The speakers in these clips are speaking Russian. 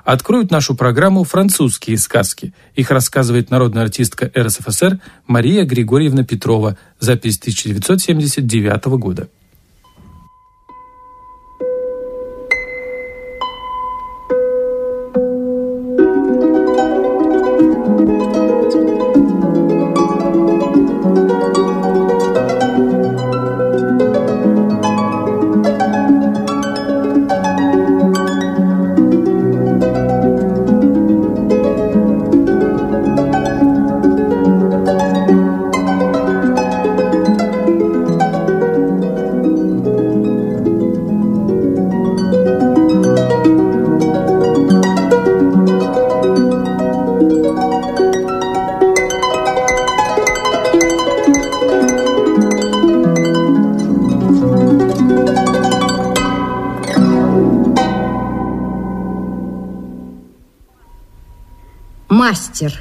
откроют нашу программу «Французские сказки». Их рассказывает народная артистка РСФСР Мария Григорьевна Петрова. Запись 1979 года. Мастер.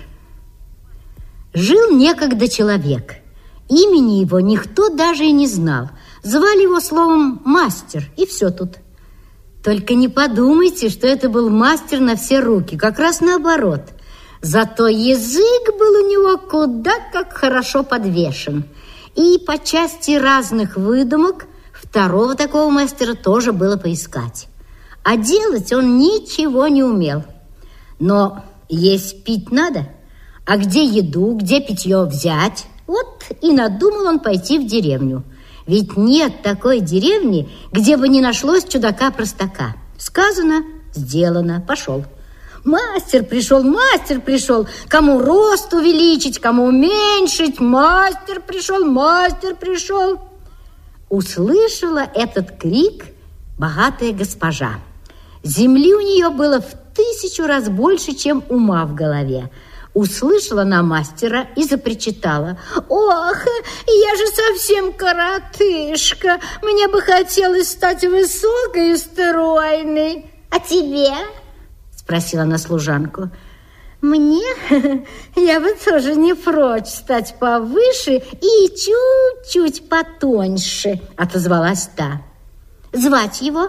Жил некогда человек. Имени его никто даже и не знал. Звали его словом «мастер», и все тут. Только не подумайте, что это был мастер на все руки, как раз наоборот. Зато язык был у него куда как хорошо подвешен. И по части разных выдумок второго такого мастера тоже было поискать. А делать он ничего не умел. Но есть пить надо, а где еду, где питье взять? Вот и надумал он пойти в деревню. Ведь нет такой деревни, где бы не нашлось чудака-простака. Сказано, сделано, пошел. Мастер пришел, кому рост увеличить, кому уменьшить. Мастер пришел. Услышала этот крик богатая госпожа. Земли у нее было в 1000 раз больше, чем ума в голове. Услышала она мастера и запричитала: «Ох, я же совсем коротышка, мне бы хотелось стать высокой и стройной». «А тебе?» – спросила она служанку. «Мне? Я бы тоже не прочь стать повыше и чуть-чуть потоньше», – отозвалась та. «Звать его?»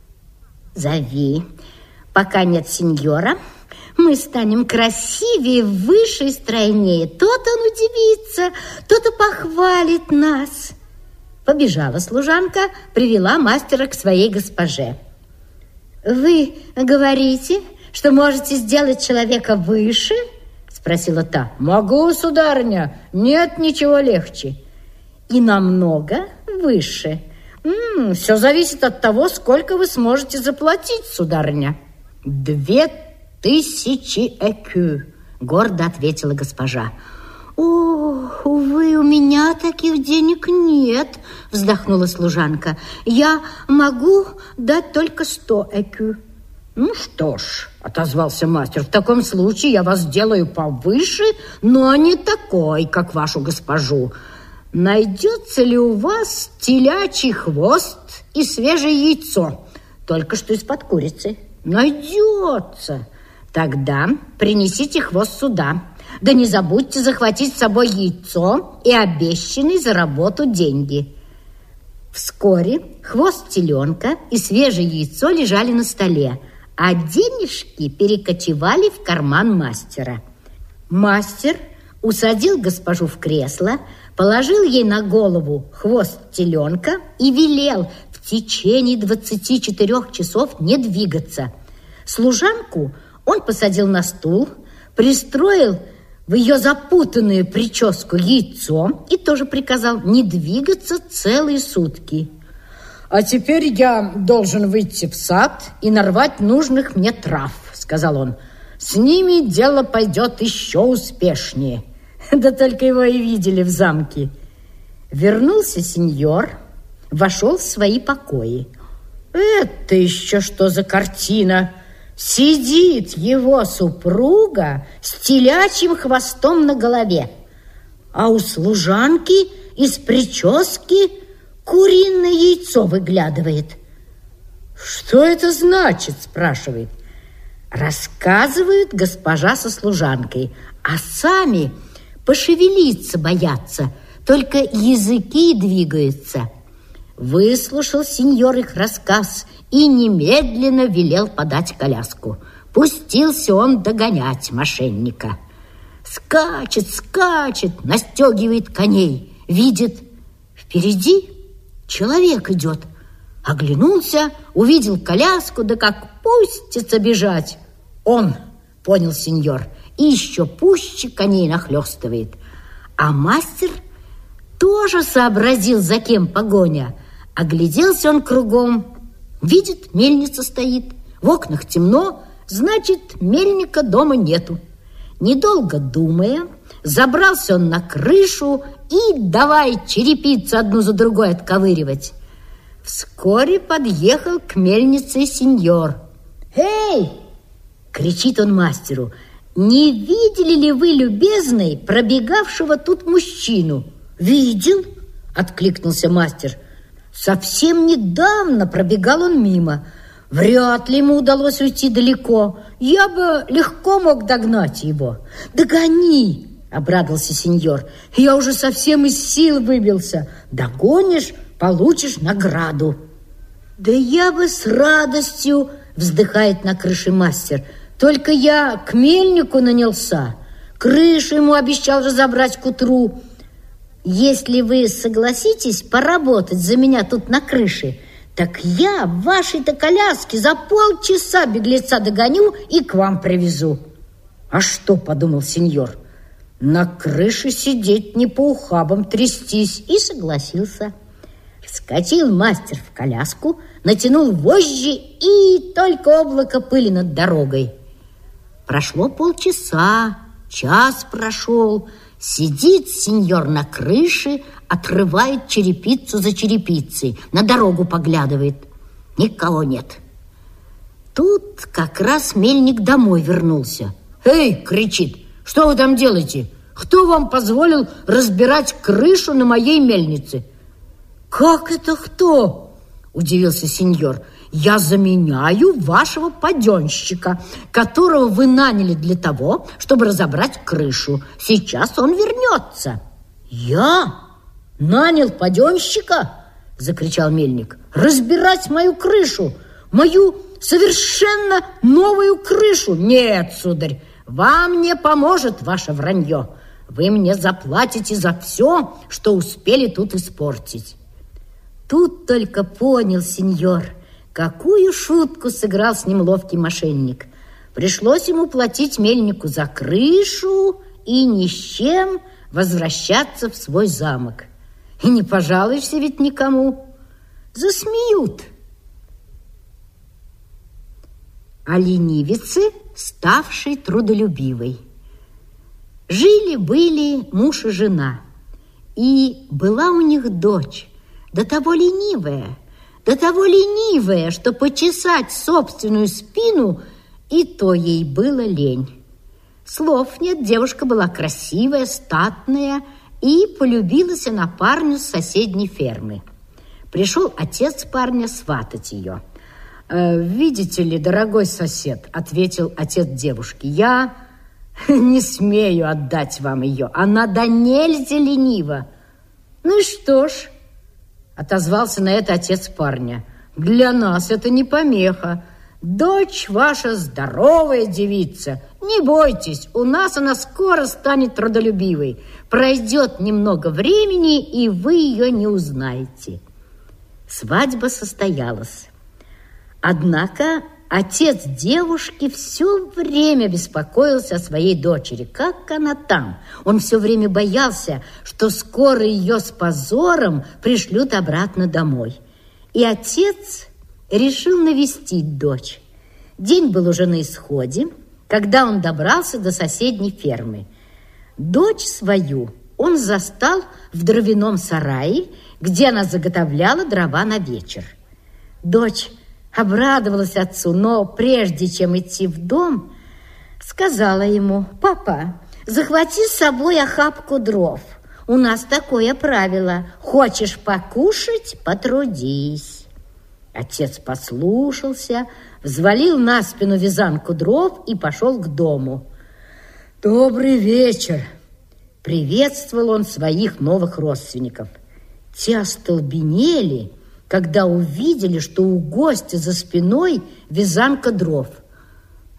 «Зови. Пока нет сеньора, мы станем красивее, выше и стройнее. То-то он удивится, то-то похвалит нас». Побежала служанка, привела мастера к своей госпоже. «Вы говорите, что можете сделать человека выше?» – спросила та. «Могу, сударыня, нет ничего легче». «И намного выше?» Все зависит от того, сколько вы сможете заплатить, сударыня». 2000 экю, гордо ответила госпожа. «Ох, увы, у меня таких денег нет», вздохнула служанка. «Я могу дать только 100 экю». «Ну что ж», отозвался мастер, «в таком случае я вас сделаю повыше, но не такой, как вашу госпожу. Найдется ли у вас телячий хвост и свежее яйцо, только что из-под курицы?» «Найдется. Тогда принесите хвост сюда. Да не забудьте захватить с собой яйцо и обещанные за работу деньги». Вскоре хвост теленка и свежее яйцо лежали на столе, а денежки перекочевали в карман мастера. Мастер усадил госпожу в кресло, положил ей на голову хвост теленка и велел в течение 24 часов не двигаться. Служанку он посадил на стул, пристроил в ее запутанную прическу яйцо и тоже приказал не двигаться целые сутки. «А теперь я должен выйти в сад и нарвать нужных мне трав», — сказал он. «С ними дело пойдет еще успешнее». Да только его и видели в замке. Вернулся сеньор, вошел в свои покои. Это еще что за картина? Сидит его супруга с телячьим хвостом на голове, а у служанки из прически куриное яйцо выглядывает. «Что это значит?» – спрашивает. Рассказывают госпожа со служанкой, а сами пошевелиться боятся, только языки двигаются. Выслушал сеньор их рассказ и немедленно велел подать коляску. Пустился он догонять мошенника. Скачет, скачет, настегивает коней. Видит, впереди человек идет. Оглянулся, увидел коляску, да как пустится бежать. Он, понял сеньор, и еще пуще коней нахлестывает. А мастер тоже сообразил, за кем погоня. Огляделся он кругом. Видит, мельница стоит. В окнах темно, значит, мельника дома нету. Недолго думая, забрался он на крышу и давай черепицу одну за другой отковыривать. Вскоре подъехал к мельнице сеньор. «Эй!» — кричит он мастеру. «Не видели ли вы, любезный, пробегавшего тут мужчину?» «Видел», — откликнулся мастер. «Совсем недавно пробегал он мимо. Вряд ли ему удалось уйти далеко. Я бы легко мог догнать его». «Догони!» — обрадовался сеньор. «Я уже совсем из сил выбился. Догонишь, получишь награду». «Да я бы с радостью», — вздыхает на крыше мастер. «Только я к мельнику нанялся. Крышу ему обещал разобрать к утру. Если вы согласитесь поработать за меня тут на крыше, так я в вашей-то коляске за полчаса беглеца догоню и к вам привезу». «А что?» — подумал сеньор. «На крыше сидеть, не по ухабам трястись». И согласился. Вскочил мастер в коляску, натянул вожжи, и только облако пыли над дорогой. Прошло полчаса, час прошел. Сидит сеньор на крыше, отрывает черепицу за черепицей, на дорогу поглядывает. Никого нет. Тут как раз мельник домой вернулся. «Эй!» — кричит. «Что вы там делаете? Кто вам позволил разбирать крышу на моей мельнице?» «Как это кто?» — удивился сеньор. «Я заменяю вашего паденщика, которого вы наняли для того, чтобы разобрать крышу. Сейчас он вернется». «Я нанял паденщика?» — закричал мельник. «Разбирать мою крышу, мою совершенно новую крышу? Нет, сударь, вам не поможет ваше вранье. Вы мне заплатите за все, что успели тут испортить». Тут только понял сеньор, какую шутку сыграл с ним ловкий мошенник. Пришлось ему платить мельнику за крышу и ни с чем возвращаться в свой замок. И не пожалуешься ведь никому. Засмеют. О ленивице, ставшей трудолюбивой. Жили-были муж и жена, и была у них дочь, до того ленивая, что почесать собственную спину и то ей было лень. Слов нет, девушка была красивая, статная, и полюбилась она парню с соседней фермы. Пришел отец парня сватать ее. «Видите ли, дорогой сосед, — ответил отец девушки, — я не смею отдать вам ее. Она до нельзя ленива». «Ну и что ж?» — отозвался на это отец парня. «Для нас это не помеха. Дочь ваша здоровая девица. Не бойтесь, у нас она скоро станет трудолюбивой. Пройдет немного времени, и вы ее не узнаете». Свадьба состоялась. Однако отец девушки все время беспокоился о своей дочери. Как она там? Он все время боялся, что скоро ее с позором пришлют обратно домой. И отец решил навестить дочь. День был уже на исходе, когда он добрался до соседней фермы. Дочь свою он застал в дровяном сарае, где она заготовляла дрова на вечер. Дочь обрадовалась отцу, но прежде чем идти в дом, сказала ему: «Папа, захвати с собой охапку дров. У нас такое правило: хочешь покушать – потрудись». Отец послушался, взвалил на спину вязанку дров и пошел к дому. «Добрый вечер!» – приветствовал он своих новых родственников. Те остолбенели, когда увидели, что у гостя за спиной вязанка дров.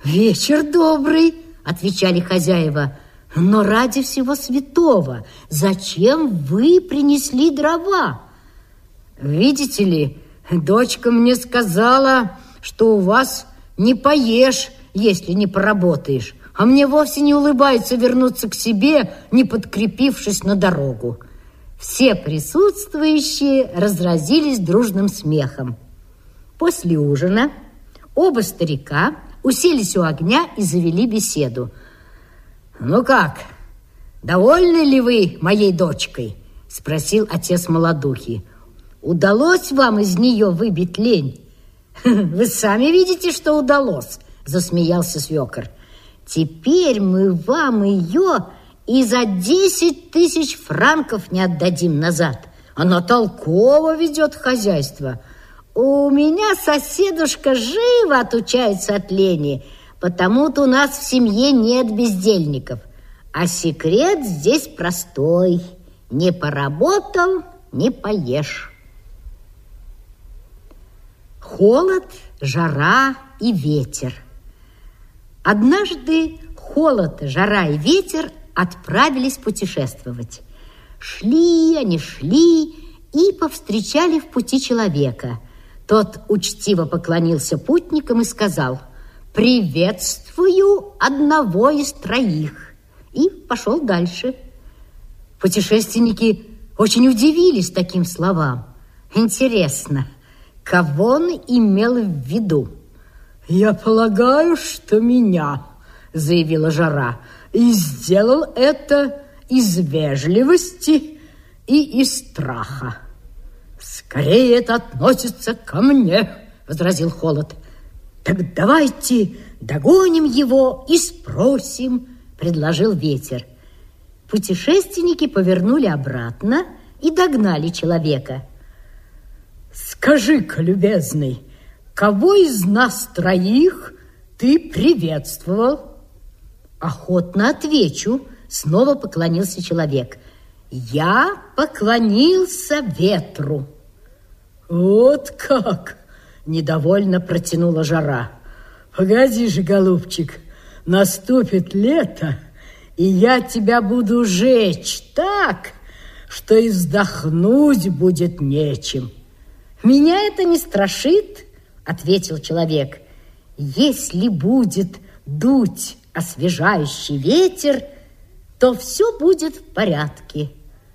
«Вечер добрый», — отвечали хозяева. «Но ради всего святого, зачем вы принесли дрова?» «Видите ли, дочка мне сказала, что у вас не поешь, если не поработаешь, а мне вовсе не улыбается вернуться к себе, не подкрепившись на дорогу». Все присутствующие разразились дружным смехом. После ужина оба старика уселись у огня и завели беседу. «Ну как, довольны ли вы моей дочкой?» – спросил отец молодухи. «Удалось вам из нее выбить лень?» «Вы сами видите, что удалось», – засмеялся свекор. «Теперь мы вам ее и за 10 000 франков не отдадим назад. Она толково ведет хозяйство. У меня соседушка живо отучается от лени, потому-то у нас в семье нет бездельников. А секрет здесь простой: не поработал, не поешь». Холод, жара и ветер. Однажды холод, жара и ветер отправились путешествовать. Шли они, шли и повстречали в пути человека. Тот учтиво поклонился путникам и сказал: «Приветствую одного из троих», и пошел дальше. Путешественники очень удивились таким словам. Интересно, кого он имел в виду? «Я полагаю, что меня», – заявила жара, – «и сделал это из вежливости и из страха». «Скорее это относится ко мне», – возразил холод. «Так давайте догоним его и спросим», – предложил ветер. Путешественники повернули обратно и догнали человека. «Скажи-ка, любезный, кого из нас троих ты приветствовал?» «Охотно отвечу», – снова поклонился человек. «Я поклонился ветру». «Вот как!» – недовольно протянула жара. «Погоди же, голубчик, наступит лето, и я тебя буду жечь так, что и вздохнуть будет нечем». «Меня это не страшит», – ответил человек. «Если будет дуть освежающий ветер, то все будет в порядке».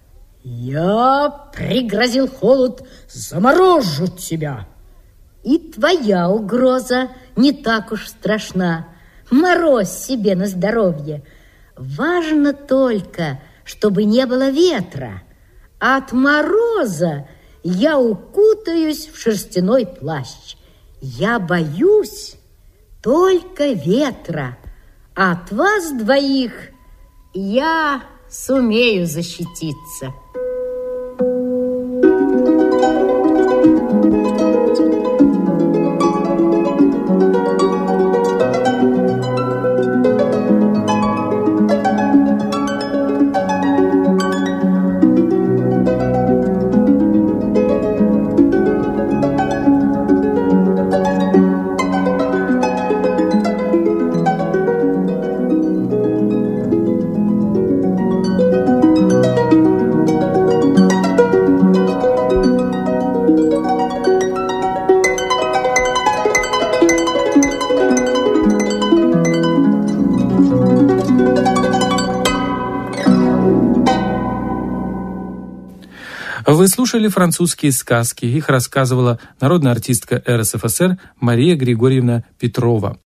«Я, — пригрозил холод, — заморожу тебя». «И твоя угроза не так уж страшна. Морозь себе на здоровье. Важно только, чтобы не было ветра. От мороза я укутаюсь в шерстяной плащ. Я боюсь только ветра, а от вас двоих я сумею защититься». Вы слушали французские сказки. Их рассказывала народная артистка РСФСР Мария Григорьевна Петрова.